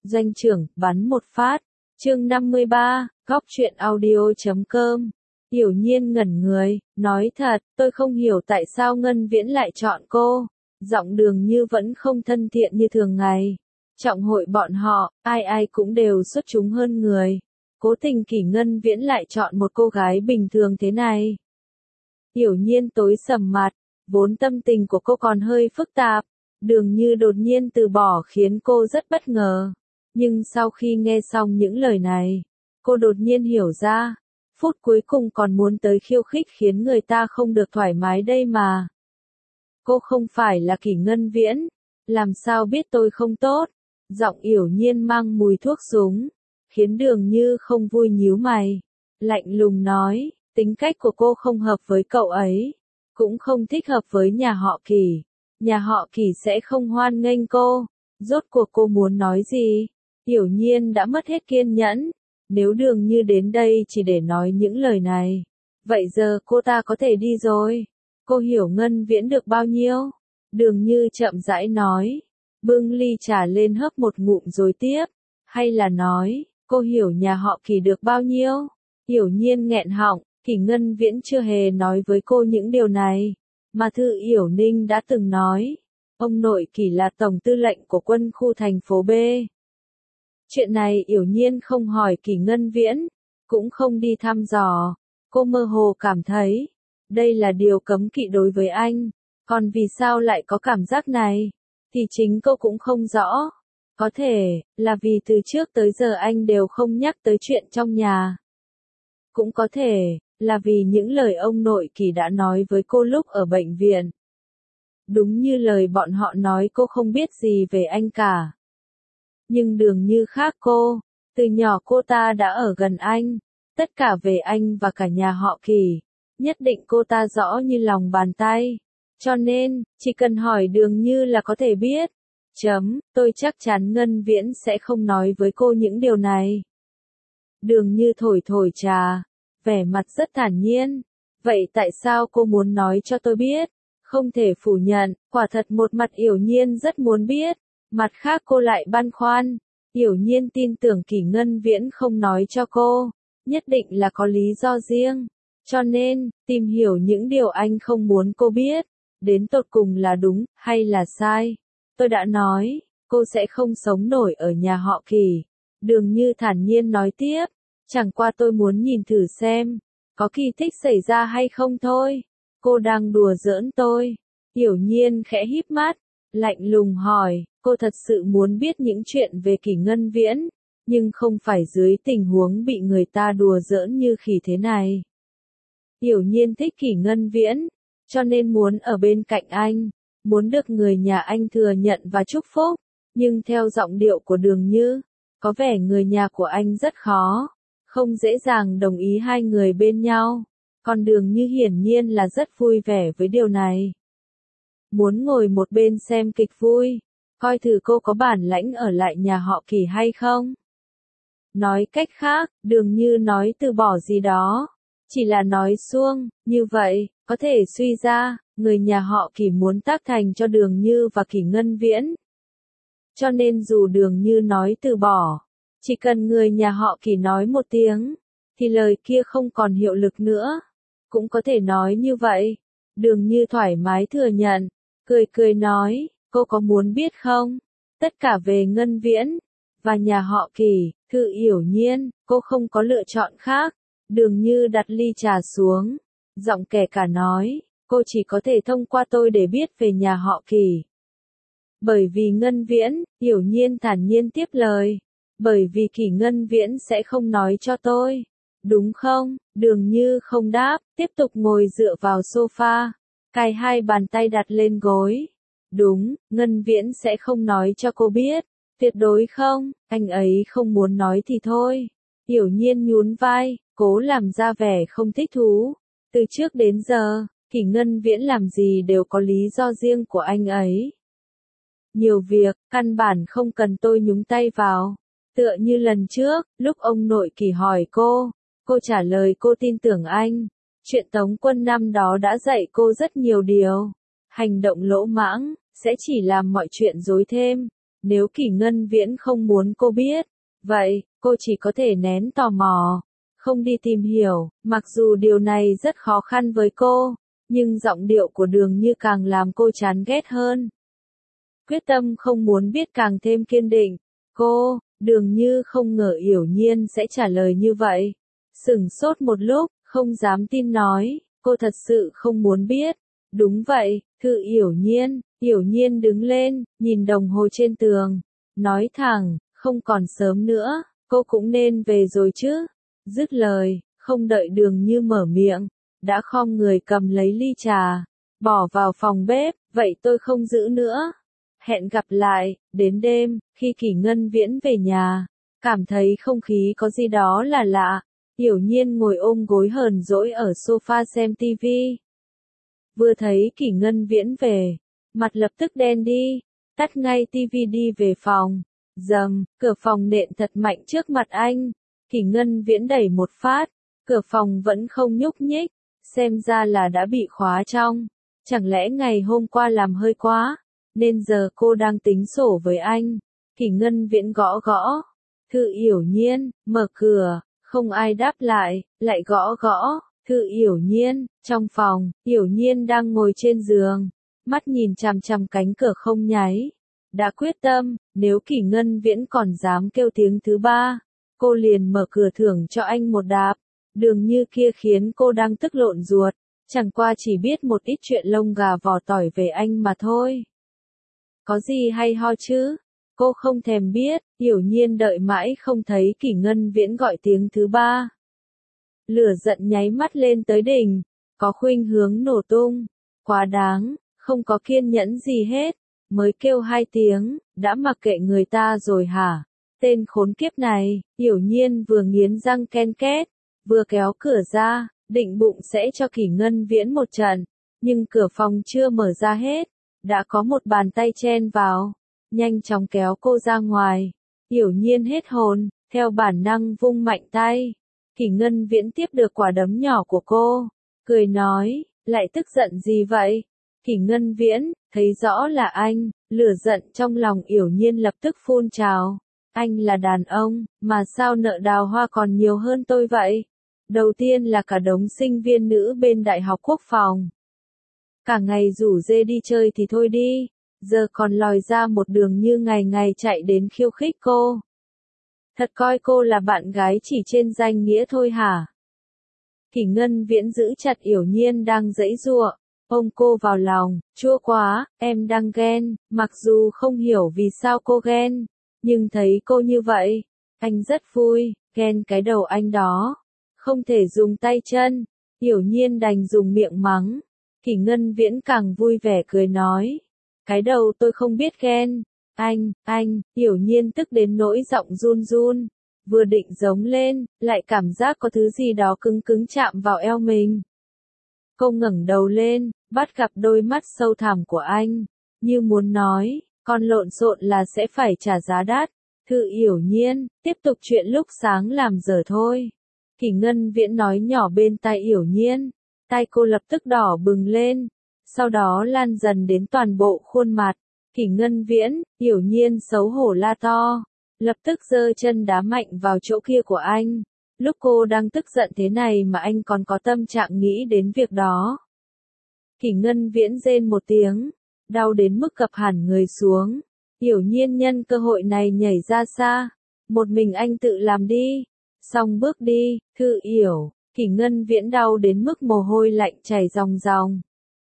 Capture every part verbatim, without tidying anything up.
Doanh trưởng, bắn một phát. Chương năm mươi ba, góc truyện audio chấm com. Yểu Nhiên ngẩn người, nói thật, tôi không hiểu tại sao Ngân Viễn lại chọn cô. Giọng Đường Như vẫn không thân thiện như thường ngày. Trọng hội bọn họ, ai ai cũng đều xuất chúng hơn người. Cố tình Kỷ Ngân Viễn lại chọn một cô gái bình thường thế này. Yểu Nhiên tối sầm mặt, vốn tâm tình của cô còn hơi phức tạp. Đường Như đột nhiên từ bỏ khiến cô rất bất ngờ. Nhưng sau khi nghe xong những lời này, cô đột nhiên hiểu ra. Phút cuối cùng còn muốn tới khiêu khích khiến người ta không được thoải mái đây mà. Cô không phải là Kỷ Ngân Viễn, làm sao biết tôi không tốt. Giọng Yểu Nhiên mang mùi thuốc súng, khiến Đường Như không vui nhíu mày. Lạnh lùng nói, tính cách của cô không hợp với cậu ấy, cũng không thích hợp với nhà họ Kỷ. Nhà họ Kỷ sẽ không hoan nghênh cô. Rốt cuộc cô muốn nói gì? Yểu Nhiên đã mất hết kiên nhẫn. Nếu Đường Như đến đây chỉ để nói những lời này, vậy giờ cô ta có thể đi rồi. Cô hiểu Ngân Viễn được bao nhiêu? Đường Như chậm rãi nói, bưng ly trà lên hớp một ngụm rồi tiếp. Hay là nói, cô hiểu nhà họ Kỷ được bao nhiêu? Yểu Nhiên nghẹn họng, Kỷ Ngân Viễn chưa hề nói với cô những điều này. Mà Thư Yểu Ninh đã từng nói, ông nội Kỷ là tổng tư lệnh của quân khu thành phố B. Chuyện này Yểu Nhiên không hỏi Kỷ Ngân Viễn, cũng không đi thăm dò. Cô mơ hồ cảm thấy, đây là điều cấm kỵ đối với anh. Còn vì sao lại có cảm giác này, thì chính cô cũng không rõ. Có thể, là vì từ trước tới giờ anh đều không nhắc tới chuyện trong nhà. Cũng có thể, là vì những lời ông nội Kỷ đã nói với cô lúc ở bệnh viện. Đúng như lời bọn họ nói cô không biết gì về anh cả. Nhưng Đường Như khác cô, từ nhỏ cô ta đã ở gần anh, tất cả về anh và cả nhà họ Kỷ, nhất định cô ta rõ như lòng bàn tay. Cho nên, chỉ cần hỏi Đường Như là có thể biết. Chấm, tôi chắc chắn Ngân Viễn sẽ không nói với cô những điều này. Đường Như thổi thổi trà, vẻ mặt rất thản nhiên. Vậy tại sao cô muốn nói cho tôi biết? Không thể phủ nhận, quả thật một mặt Yểu Nhiên rất muốn biết. Mặt khác cô lại băn khoăn. Yểu Nhiên tin tưởng Kỷ Ngân Viễn không nói cho cô, nhất định là có lý do riêng. Cho nên, tìm hiểu những điều anh không muốn cô biết, đến tột cùng là đúng, hay là sai. Tôi đã nói, cô sẽ không sống nổi ở nhà họ Kỷ. Đường Như thản nhiên nói tiếp, chẳng qua tôi muốn nhìn thử xem, có kỳ tích xảy ra hay không thôi. Cô đang đùa giỡn tôi. Yểu Nhiên khẽ híp mắt, lạnh lùng hỏi, cô thật sự muốn biết những chuyện về Kỷ Ngân Viễn, nhưng không phải dưới tình huống bị người ta đùa giỡn như khỉ thế này. Yểu Nhiên thích Kỷ Ngân Viễn, cho nên muốn ở bên cạnh anh, muốn được người nhà anh thừa nhận và chúc phúc, nhưng theo giọng điệu của Đường Như, có vẻ người nhà của anh rất khó, không dễ dàng đồng ý hai người bên nhau, còn Đường Như hiển nhiên là rất vui vẻ với điều này. Muốn ngồi một bên xem kịch vui, coi thử cô có bản lãnh ở lại nhà họ Kỷ hay không. Nói cách khác, Đường Như nói từ bỏ gì đó, chỉ là nói suông, như vậy, có thể suy ra, người nhà họ Kỷ muốn tác thành cho Đường Như và Kỷ Ngân Viễn. Cho nên dù Đường Như nói từ bỏ, chỉ cần người nhà họ Kỷ nói một tiếng, thì lời kia không còn hiệu lực nữa. Cũng có thể nói như vậy. Đường Như thoải mái thừa nhận, cười cười nói, cô có muốn biết không? Tất cả về Ngân Viễn, và nhà họ Kỷ. Thư Yểu Nhiên, cô không có lựa chọn khác. Đường Như đặt ly trà xuống, giọng kẻ cả nói, cô chỉ có thể thông qua tôi để biết về nhà họ Kỷ. Bởi vì Ngân Viễn, Yểu Nhiên thản nhiên tiếp lời, bởi vì Kỷ Ngân Viễn sẽ không nói cho tôi. Đúng không? Đường Như không đáp, tiếp tục ngồi dựa vào sofa, cài hai bàn tay đặt lên gối. Đúng, Ngân Viễn sẽ không nói cho cô biết. Tuyệt đối không, anh ấy không muốn nói thì thôi. Yểu Nhiên nhún vai, cố làm ra vẻ không thích thú. Từ trước đến giờ, Kỷ Ngân Viễn làm gì đều có lý do riêng của anh ấy. Nhiều việc, căn bản không cần tôi nhúng tay vào. Tựa như lần trước, lúc ông nội Kỷ hỏi cô, cô trả lời cô tin tưởng anh. Chuyện Tống Quân năm đó đã dạy cô rất nhiều điều. Hành động lỗ mãng, sẽ chỉ làm mọi chuyện rối thêm. Nếu Kỷ Ngân Viễn không muốn cô biết, vậy, cô chỉ có thể nén tò mò, không đi tìm hiểu, mặc dù điều này rất khó khăn với cô, nhưng giọng điệu của Đường Như càng làm cô chán ghét hơn. Quyết tâm không muốn biết càng thêm kiên định, cô, Đường Như không ngờ Yểu Nhiên sẽ trả lời như vậy. Sửng sốt một lúc, không dám tin nói, cô thật sự không muốn biết. Đúng vậy, thưa Yểu Nhiên. Yểu Nhiên đứng lên, nhìn đồng hồ trên tường, nói thẳng, không còn sớm nữa, cô cũng nên về rồi chứ. Dứt lời, không đợi Đường Như mở miệng, đã khom người cầm lấy ly trà, bỏ vào phòng bếp, vậy tôi không giữ nữa. Hẹn gặp lại. Đến đêm, khi Kỷ Ngân Viễn về nhà, cảm thấy không khí có gì đó là lạ. Yểu Nhiên ngồi ôm gối hờn dỗi ở sofa xem tivi. Vừa thấy Kỷ Ngân Viễn về, mặt lập tức đen đi, tắt ngay tivi đi về phòng. Dầm, cửa phòng nện thật mạnh trước mặt anh. Kỷ Ngân Viễn đẩy một phát, cửa phòng vẫn không nhúc nhích, xem ra là đã bị khóa trong. Chẳng lẽ ngày hôm qua làm hơi quá, nên giờ cô đang tính sổ với anh. Kỷ Ngân Viễn gõ gõ. Thư Yểu Nhiên, mở cửa, không ai đáp lại, lại gõ gõ. Thư Yểu Nhiên, trong phòng, Yểu Nhiên đang ngồi trên giường, mắt nhìn chằm chằm cánh cửa không nháy. Đã quyết tâm, nếu Kỷ Ngân Viễn còn dám kêu tiếng thứ ba, cô liền mở cửa thưởng cho anh một đạp. Đường Như kia khiến cô đang tức lộn ruột, chẳng qua chỉ biết một ít chuyện lông gà vỏ tỏi về anh mà thôi. Có gì hay ho chứ? Cô không thèm biết. Yểu Nhiên đợi mãi không thấy Kỷ Ngân Viễn gọi tiếng thứ ba. Lửa giận nháy mắt lên tới đỉnh, có khuynh hướng nổ tung. Quá đáng, không có kiên nhẫn gì hết, mới kêu hai tiếng, đã mặc kệ người ta rồi hả? Tên khốn kiếp này. Yểu Nhiên vừa nghiến răng ken két, vừa kéo cửa ra, định bụng sẽ cho Kỷ Ngân Viễn một trận, nhưng cửa phòng chưa mở ra hết, đã có một bàn tay chen vào, nhanh chóng kéo cô ra ngoài. Yểu Nhiên hết hồn, theo bản năng vung mạnh tay. Kỷ Ngân Viễn tiếp được quả đấm nhỏ của cô, cười nói, lại tức giận gì vậy? Kỷ Ngân Viễn, thấy rõ là anh, lửa giận trong lòng Yểu Nhiên lập tức phun trào. Anh là đàn ông, mà sao nợ đào hoa còn nhiều hơn tôi vậy? Đầu tiên là cả đống sinh viên nữ bên Đại học Quốc phòng. Cả ngày rủ dê đi chơi thì thôi đi, giờ còn lòi ra một Đường Như ngày ngày chạy đến khiêu khích cô. Thật coi cô là bạn gái chỉ trên danh nghĩa thôi hả? Kỷ Ngân Viễn giữ chặt Yểu Nhiên đang giãy giụa, ôm cô vào lòng, chua quá, em đang ghen, mặc dù không hiểu vì sao cô ghen, nhưng thấy cô như vậy, anh rất vui, ghen cái đầu anh đó, không thể dùng tay chân. Yểu Nhiên đành dùng miệng mắng. Kỷ Ngân Viễn càng vui vẻ cười nói, cái đầu tôi không biết ghen. Anh, anh, Yểu Nhiên tức đến nỗi giọng run run, vừa định giống lên, lại cảm giác có thứ gì đó cứng cứng chạm vào eo mình. Cô ngẩng đầu lên, bắt gặp đôi mắt sâu thẳm của anh, như muốn nói, con lộn xộn là sẽ phải trả giá đắt. Thư Yểu Nhiên, tiếp tục chuyện lúc sáng làm dở thôi. Kỷ Ngân Viễn nói nhỏ bên tai Yểu Nhiên, tai cô lập tức đỏ bừng lên, sau đó lan dần đến toàn bộ khuôn mặt. Kỷ Ngân Viễn, Yểu Nhiên xấu hổ la to, lập tức giơ chân đá mạnh vào chỗ kia của anh. Lúc cô đang tức giận thế này mà anh còn có tâm trạng nghĩ đến việc đó. Kỷ Ngân Viễn rên một tiếng, đau đến mức gập hẳn người xuống. Yểu Nhiên nhân cơ hội này nhảy ra xa, một mình anh tự làm đi. Xong bước đi. Thư Yểu. Kỷ Ngân Viễn đau đến mức mồ hôi lạnh chảy ròng ròng.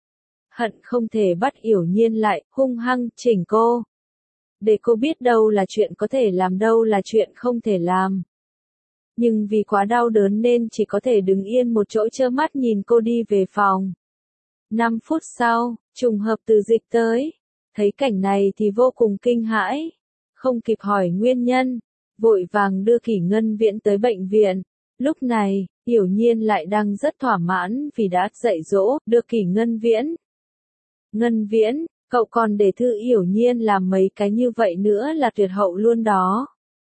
Hận không thể bắt Yểu Nhiên lại, hung hăng chỉnh cô. Để cô biết đâu là chuyện có thể làm, đâu là chuyện không thể làm. Nhưng vì quá đau đớn nên chỉ có thể đứng yên một chỗ trơ mắt nhìn cô đi về phòng. Năm phút sau, trùng hợp Từ Dịch tới. Thấy cảnh này thì vô cùng kinh hãi. Không kịp hỏi nguyên nhân, vội vàng đưa Kỷ Ngân Viễn tới bệnh viện. Lúc này, Yểu Nhiên lại đang rất thỏa mãn vì đã dạy dỗ được Kỷ Ngân Viễn. Ngân Viễn, cậu còn để Thư Yểu Nhiên làm mấy cái như vậy nữa là tuyệt hậu luôn đó.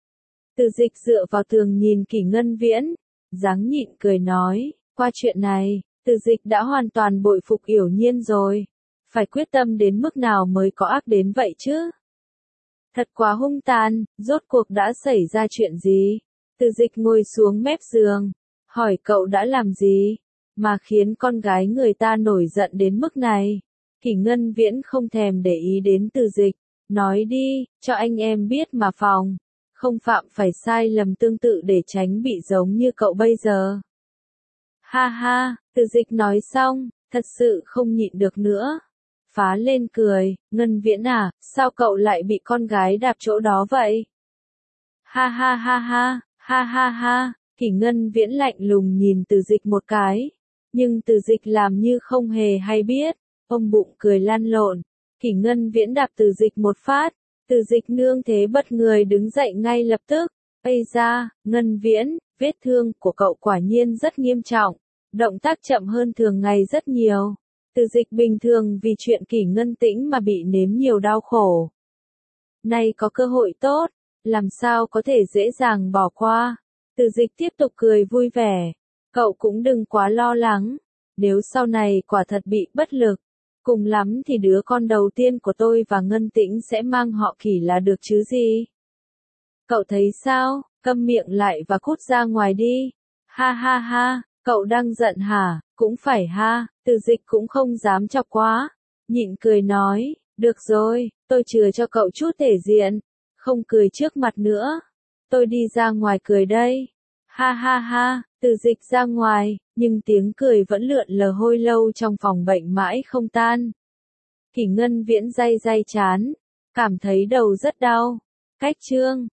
Từ Dịch dựa vào tường nhìn Kỷ Ngân Viễn, dáng nhịn cười nói, qua chuyện này, Từ Dịch đã hoàn toàn bội phục Yểu Nhiên rồi. Phải quyết tâm đến mức nào mới có ác đến vậy chứ? Thật quá hung tàn, rốt cuộc đã xảy ra chuyện gì? Từ Dịch ngồi xuống mép giường, hỏi cậu đã làm gì, mà khiến con gái người ta nổi giận đến mức này. Kỷ Ngân Viễn không thèm để ý đến Từ Dịch, nói đi, cho anh em biết mà phòng, không phạm phải sai lầm tương tự để tránh bị giống như cậu bây giờ. Ha ha, Từ Dịch nói xong, thật sự không nhịn được nữa. Phá lên cười, Ngân Viễn à, sao cậu lại bị con gái đạp chỗ đó vậy? Ha ha ha ha, ha ha ha, Kỷ Ngân Viễn lạnh lùng nhìn Từ Dịch một cái, nhưng Từ Dịch làm như không hề hay biết, ôm bụng cười lăn lộn. Kỷ Ngân Viễn đạp Từ Dịch một phát, Từ Dịch nương thế bất người đứng dậy ngay lập tức. Ây da, Ngân Viễn, vết thương của cậu quả nhiên rất nghiêm trọng, động tác chậm hơn thường ngày rất nhiều. Từ Dịch bình thường vì chuyện Kỷ Ngân Tĩnh mà bị nếm nhiều đau khổ. Nay có cơ hội tốt, làm sao có thể dễ dàng bỏ qua. Từ Dịch tiếp tục cười vui vẻ. Cậu cũng đừng quá lo lắng. Nếu sau này quả thật bị bất lực, cùng lắm thì đứa con đầu tiên của tôi và Ngân Tĩnh sẽ mang họ Kỷ là được chứ gì. Cậu thấy sao, câm miệng lại và cút ra ngoài đi. Ha ha ha, cậu đang giận hả, cũng phải ha. Từ Dịch cũng không dám chọc quá, nhịn cười nói, được rồi, tôi chừa cho cậu chút thể diện, không cười trước mặt nữa. Tôi đi ra ngoài cười đây. Ha ha ha, Từ Dịch ra ngoài, nhưng tiếng cười vẫn lượn lờ hôi lâu trong phòng bệnh mãi không tan. Kỷ Ngân Viễn day day chán, cảm thấy đầu rất đau. Cách chương